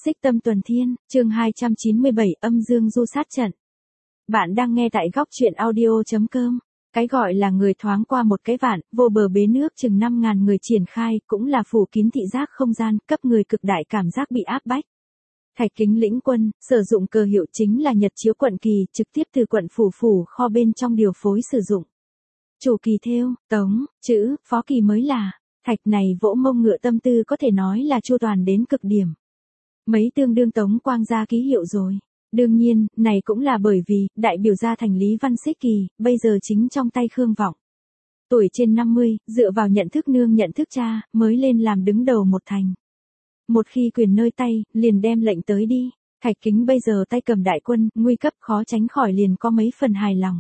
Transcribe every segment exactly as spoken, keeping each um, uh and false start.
Xích Tâm Tuần Thiên, chương hai trăm chín mươi bảy, âm dương du sát trận. Bạn đang nghe tại góc truyện audio chấm com. Cái gọi là người thoáng qua một cái vạn, vô bờ bến nước chừng năm ngàn người triển khai, cũng là phủ kín thị giác không gian, cấp người cực đại cảm giác bị áp bách. Thạch Kính lĩnh quân, sử dụng cờ hiệu chính là Nhật Chiếu Quận Kỳ, trực tiếp từ quận phủ phủ kho bên trong điều phối sử dụng. Chủ kỳ thêu, Tống, chữ, phó kỳ mới là, Thạch này vỗ mông ngựa tâm tư có thể nói là chu toàn đến cực điểm. Mấy tương đương Tống Quang gia ký hiệu rồi. Đương nhiên, này cũng là bởi vì, đại biểu gia thành Lý Văn Xích Kỳ, bây giờ chính trong tay Khương Vọng. Tuổi trên năm mươi, dựa vào nhận thức nương nhận thức cha, mới lên làm đứng đầu một thành. Một khi quyền nơi tay, liền đem lệnh tới đi. Thạch Kính bây giờ tay cầm đại quân, nguy cấp khó tránh khỏi liền có mấy phần hài lòng.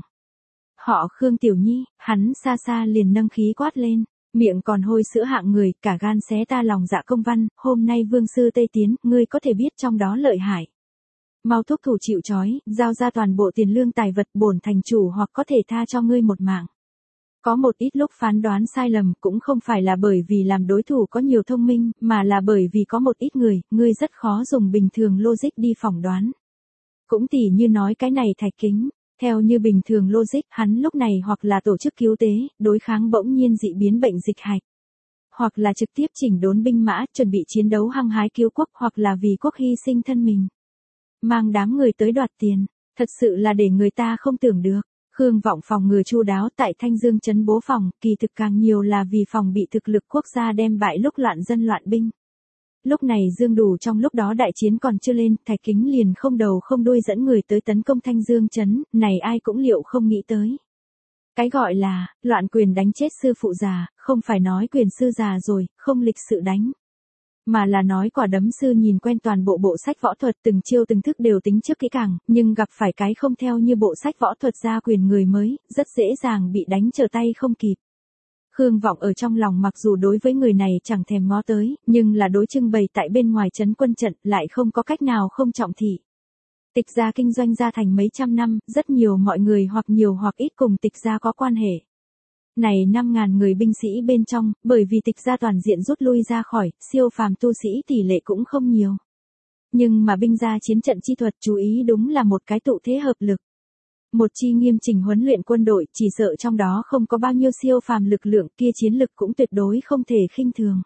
Họ Khương Tiểu Nhi, hắn xa xa liền nâng khí quát lên. Miệng còn hôi sữa hạng người, cả gan xé ta lòng dạ công văn, hôm nay vương sư Tây Tiến, ngươi có thể biết trong đó lợi hại. Mau thúc thủ chịu trói, giao ra toàn bộ tiền lương tài vật bổn thành chủ hoặc có thể tha cho ngươi một mạng. Có một ít lúc phán đoán sai lầm cũng không phải là bởi vì làm đối thủ có nhiều thông minh, mà là bởi vì có một ít người, ngươi rất khó dùng bình thường logic đi phỏng đoán. Cũng tỉ như nói cái này Thạch Kính. Theo như bình thường logic, hắn lúc này hoặc là tổ chức cứu tế, đối kháng bỗng nhiên dị biến bệnh dịch hạch. Hoặc là trực tiếp chỉnh đốn binh mã, chuẩn bị chiến đấu hăng hái cứu quốc, hoặc là vì quốc hy sinh thân mình. Mang đám người tới đoạt tiền, thật sự là để người ta không tưởng được. Khương Vọng phòng ngừa chu đáo tại Thanh Dương trấn bố phòng, kỳ thực càng nhiều là vì phòng bị thực lực quốc gia đem bại lúc loạn dân loạn binh. Lúc này Dương Đủ trong lúc đó đại chiến còn chưa lên, Thạch Kính liền không đầu không đuôi dẫn người tới tấn công Thanh Dương trấn, này ai cũng liệu không nghĩ tới. Cái gọi là, loạn quyền đánh chết sư phụ già, không phải nói quyền sư già rồi, không lịch sự đánh. Mà là nói quả đấm sư nhìn quen toàn bộ bộ sách võ thuật từng chiêu từng thức đều tính trước kỹ càng, nhưng gặp phải cái không theo như bộ sách võ thuật ra quyền người mới, rất dễ dàng bị đánh trở tay không kịp. Khương Vọng ở trong lòng mặc dù đối với người này chẳng thèm ngó tới, nhưng là đối trưng bày tại bên ngoài trấn quân trận lại không có cách nào không trọng thị. Tịch gia kinh doanh gia thành mấy trăm năm, rất nhiều mọi người hoặc nhiều hoặc ít cùng tịch gia có quan hệ. Này năm ngàn người binh sĩ bên trong, bởi vì tịch gia toàn diện rút lui ra khỏi, siêu phàm tu sĩ tỷ lệ cũng không nhiều. Nhưng mà binh gia chiến trận chi thuật chú ý đúng là một cái tụ thế hợp lực. Một chi nghiêm chỉnh huấn luyện quân đội, chỉ sợ trong đó không có bao nhiêu siêu phàm lực lượng, kia chiến lực cũng tuyệt đối không thể khinh thường.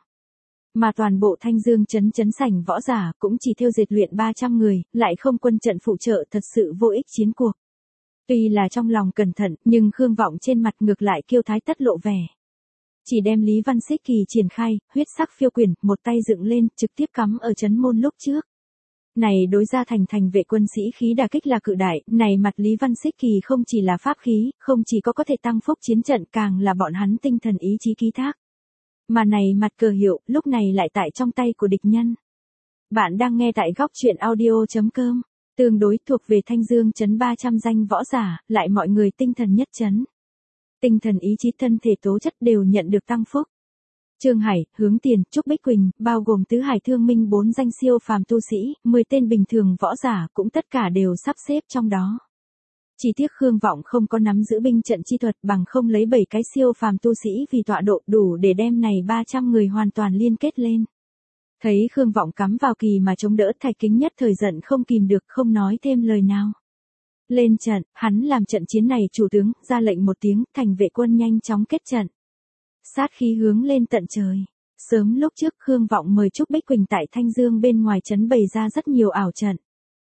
Mà toàn bộ Thanh Dương trấn trấn sảnh võ giả cũng chỉ theo diệt luyện ba trăm người, lại không quân trận phụ trợ, thật sự vô ích chiến cuộc. Tuy là trong lòng cẩn thận, nhưng Khương Vọng trên mặt ngược lại kiêu thái tất lộ vẻ. Chỉ đem Lý Văn Xích Kỳ triển khai, huyết sắc phiêu quyền, một tay dựng lên, trực tiếp cắm ở trấn môn lúc trước. Này đối ra thành thành vệ quân sĩ khí đả kích là cự đại, này mặt Lý Văn Xích Kỳ không chỉ là pháp khí, không chỉ có có thể tăng phúc chiến trận, càng là bọn hắn tinh thần ý chí ký thác. Mà này mặt cờ hiệu, lúc này lại tại trong tay của địch nhân. Bạn đang nghe tại góc truyện audio chấm com, tương đối thuộc về Thanh Dương trấn ba trăm danh võ giả, lại mọi người tinh thần nhất trấn. Tinh thần ý chí thân thể tố chất đều nhận được tăng phúc. Trương Hải, Hướng Tiền, Trúc Bích Quỳnh, bao gồm Tứ Hải Thương Minh bốn danh siêu phàm tu sĩ, mười tên bình thường võ giả cũng tất cả đều sắp xếp trong đó. Chỉ tiếc Khương Vọng không có nắm giữ binh trận chi thuật, bằng không lấy bảy cái siêu phàm tu sĩ vì tọa độ đủ để đem này ba trăm người hoàn toàn liên kết lên. Thấy Khương Vọng cắm vào kỳ mà chống đỡ, Thạch Kính nhất thời giận không kìm được, không nói thêm lời nào. Lên trận, hắn làm trận chiến này chủ tướng, ra lệnh một tiếng, thành vệ quân nhanh chóng kết trận. Sát khí hướng lên tận trời. Sớm lúc trước Khương Vọng mời Trúc Bích Quỳnh tại Thanh Dương bên ngoài trấn bày ra rất nhiều ảo trận.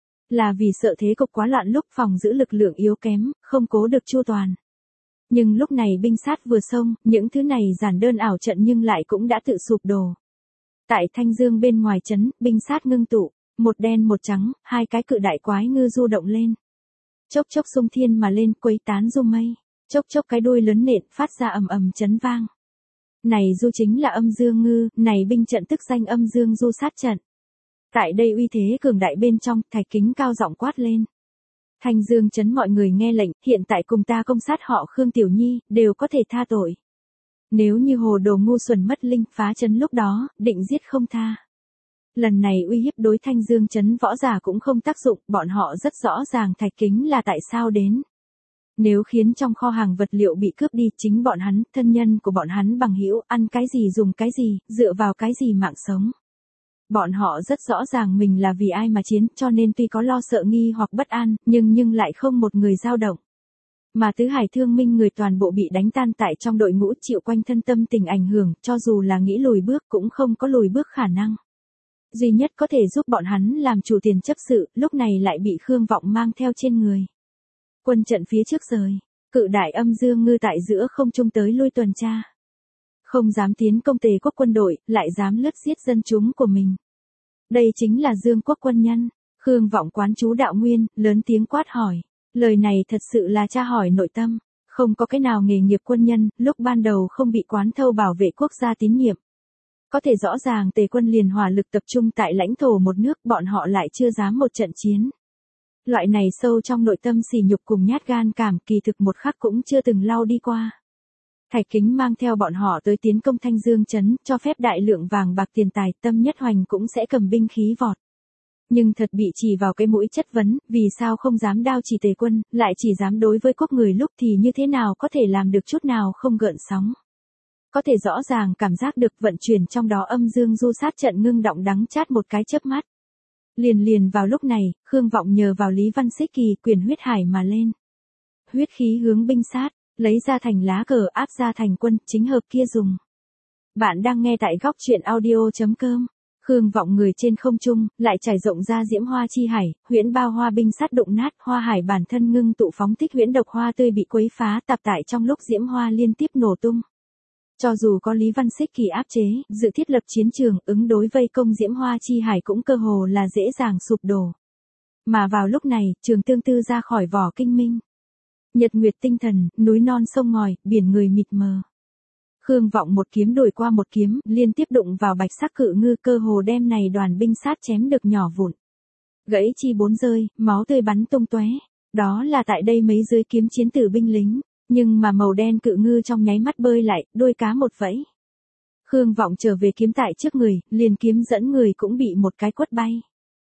Là vì sợ thế cục quá loạn lúc phòng giữ lực lượng yếu kém, không cố được chu toàn. Nhưng lúc này binh sát vừa xông, những thứ này giản đơn ảo trận nhưng lại cũng đã tự sụp đổ. Tại Thanh Dương bên ngoài trấn, binh sát ngưng tụ, một đen một trắng, hai cái cự đại quái ngư du động lên. Chốc chốc xung thiên mà lên, quấy tán du mây, chốc chốc cái đuôi lớn nện phát ra ầm ầm chấn vang. Này du chính là âm dương ngư, này binh trận tức danh âm dương du sát trận. Tại đây uy thế cường đại bên trong, Thạch Kính cao giọng quát lên. Thanh Dương trấn mọi người nghe lệnh, hiện tại cùng ta công sát họ Khương Tiểu Nhi, đều có thể tha tội. Nếu như hồ đồ ngu xuẩn mất linh phá trấn lúc đó, định giết không tha. Lần này uy hiếp đối Thanh Dương trấn võ giả cũng không tác dụng, bọn họ rất rõ ràng Thạch Kính là tại sao đến. Nếu khiến trong kho hàng vật liệu bị cướp đi, chính bọn hắn, thân nhân của bọn hắn bằng hữu, ăn cái gì dùng cái gì, dựa vào cái gì mạng sống. Bọn họ rất rõ ràng mình là vì ai mà chiến, cho nên tuy có lo sợ nghi hoặc bất an, nhưng nhưng lại không một người dao động. Mà Tứ Hải Thương Minh người toàn bộ bị đánh tan tại trong đội ngũ, chịu quanh thân tâm tình ảnh hưởng, cho dù là nghĩ lùi bước cũng không có lùi bước khả năng. Duy nhất có thể giúp bọn hắn làm chủ tiền chấp sự, lúc này lại bị Khương Vọng mang theo trên người. Quân trận phía trước rời, cự đại âm dương ngư tại giữa không trung tới lui tuần tra. Không dám tiến công Tề quốc quân đội, lại dám lướt giết dân chúng của mình. Đây chính là Dương quốc quân nhân. Khương Vọng quán chú đạo nguyên, lớn tiếng quát hỏi. Lời này thật sự là tra hỏi nội tâm. Không có cái nào nghề nghiệp quân nhân, lúc ban đầu không bị quán thâu bảo vệ quốc gia tín nhiệm. Có thể rõ ràng Tề quân liền hỏa lực tập trung tại lãnh thổ một nước, bọn họ lại chưa dám một trận chiến. Loại này sâu trong nội tâm sỉ nhục cùng nhát gan cảm, kỳ thực một khắc cũng chưa từng lau đi qua. Thạch Kính mang theo bọn họ tới tiến công Thanh Dương trấn, cho phép đại lượng vàng bạc tiền tài, Tâm Nhất Hoành cũng sẽ cầm binh khí vọt. Nhưng thật bị chỉ vào cái mũi chất vấn, vì sao không dám đao chỉ Tề quân, lại chỉ dám đối với quốc người, lúc thì như thế nào có thể làm được chút nào không gợn sóng. Có thể rõ ràng cảm giác được vận chuyển trong đó âm dương du sát trận ngưng động đắng chát một cái chớp mắt. Liền liền vào lúc này, Khương Vọng nhờ vào Lý Văn Xích Kỳ quyền huyết hải mà lên. Huyết khí hướng binh sát, lấy ra thành lá cờ áp ra thành quân, chính hợp kia dùng. Bạn đang nghe tại góc truyện audio chấm com. Khương Vọng người trên không trung, lại trải rộng ra diễm hoa chi hải, huyễn bao hoa binh sát đụng nát, hoa hải bản thân ngưng tụ phóng thích huyễn độc hoa tươi bị quấy phá, tạp tại trong lúc diễm hoa liên tiếp nổ tung. Cho dù có Lý Văn Xích Kỳ áp chế, dự thiết lập chiến trường, ứng đối vây công diễm hoa chi hải cũng cơ hồ là dễ dàng sụp đổ. Mà vào lúc này, Trường Tương Tư ra khỏi vỏ kinh minh. Nhật nguyệt tinh thần, núi non sông ngòi, biển người mịt mờ. Khương Vọng một kiếm đuổi qua một kiếm, liên tiếp đụng vào bạch sắc cự ngư, cơ hồ đem này đoàn binh sát chém được nhỏ vụn. Gãy chi bốn rơi, máu tươi bắn tung tóe. Đó là tại đây mấy dưới kiếm chiến tử binh lính, nhưng mà màu đen cự ngư trong nháy mắt bơi lại, đuôi cá một vẫy. Khương Vọng trở về kiếm tại trước người, liền kiếm dẫn người cũng bị một cái quất bay.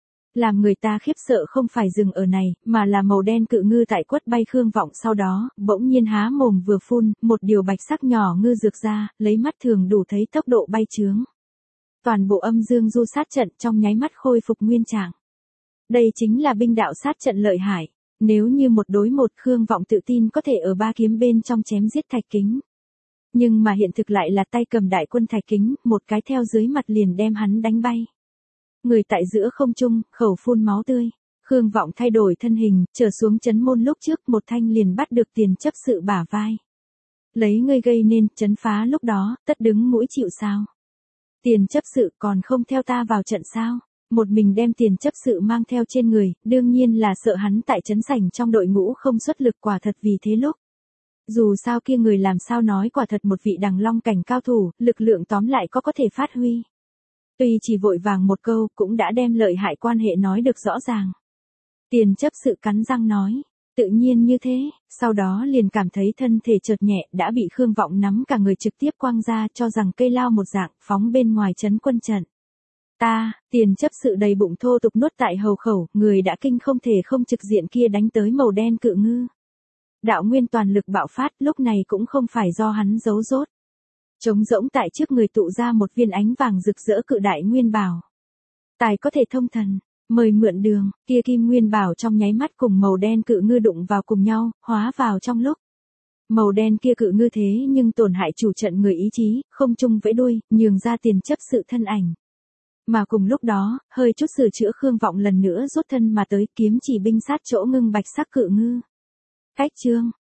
Làm người ta khiếp sợ không phải dừng ở này, mà là màu đen cự ngư tại quất bay Khương Vọng sau đó, bỗng nhiên há mồm vừa phun, một điều bạch sắc nhỏ ngư rực ra, lấy mắt thường đủ thấy tốc độ bay chướng. Toàn bộ âm dương du sát trận trong nháy mắt khôi phục nguyên trạng. Đây chính là binh đạo sát trận lợi hại. Nếu như một đối một, Khương Vọng tự tin có thể ở ba kiếm bên trong chém giết Thạch Kính. Nhưng mà hiện thực lại là tay cầm đại quân Thạch Kính, một cái theo dưới mặt liền đem hắn đánh bay. Người tại giữa không trung, khẩu phun máu tươi. Khương Vọng thay đổi thân hình, trở xuống trấn môn lúc trước, một thanh liền bắt được tiền chấp sự bả vai. Lấy ngươi gây nên, trấn phá lúc đó, tất đứng mũi chịu sao. Tiền chấp sự còn không theo ta vào trận sao. Một mình đem tiền chấp sự mang theo trên người, đương nhiên là sợ hắn tại trấn sảnh trong đội ngũ không xuất lực, quả thật vì thế lúc. Dù sao kia người làm sao nói, quả thật một vị đằng long cảnh cao thủ, lực lượng tóm lại có có thể phát huy. Tuy chỉ vội vàng một câu, cũng đã đem lợi hại quan hệ nói được rõ ràng. Tiền chấp sự cắn răng nói, tự nhiên như thế, sau đó liền cảm thấy thân thể chợt nhẹ, đã bị Khương Vọng nắm cả người trực tiếp quăng ra, cho rằng cây lao một dạng, phóng bên ngoài trấn quân trận. Ta, tiền chấp sự đầy bụng thô tục nuốt tại hầu khẩu, người đã kinh không thể không trực diện kia đánh tới màu đen cự ngư. Đạo nguyên toàn lực bạo phát, lúc này cũng không phải do hắn giấu rốt. Trống rỗng tại trước người tụ ra một viên ánh vàng rực rỡ cự đại nguyên bảo. Tài có thể thông thần, mời mượn đường, kia kim nguyên bảo trong nháy mắt cùng màu đen cự ngư đụng vào cùng nhau, hóa vào trong lúc. Màu đen kia cự ngư thế nhưng tổn hại chủ trận người ý chí, không chung vẫy đuôi, nhường ra tiền chấp sự thân ảnh. Mà cùng lúc đó, hơi chút sửa chữa Khương Vọng lần nữa rút thân mà tới, kiếm chỉ binh sát chỗ ngưng bạch sắc cự ngư. Cách chương,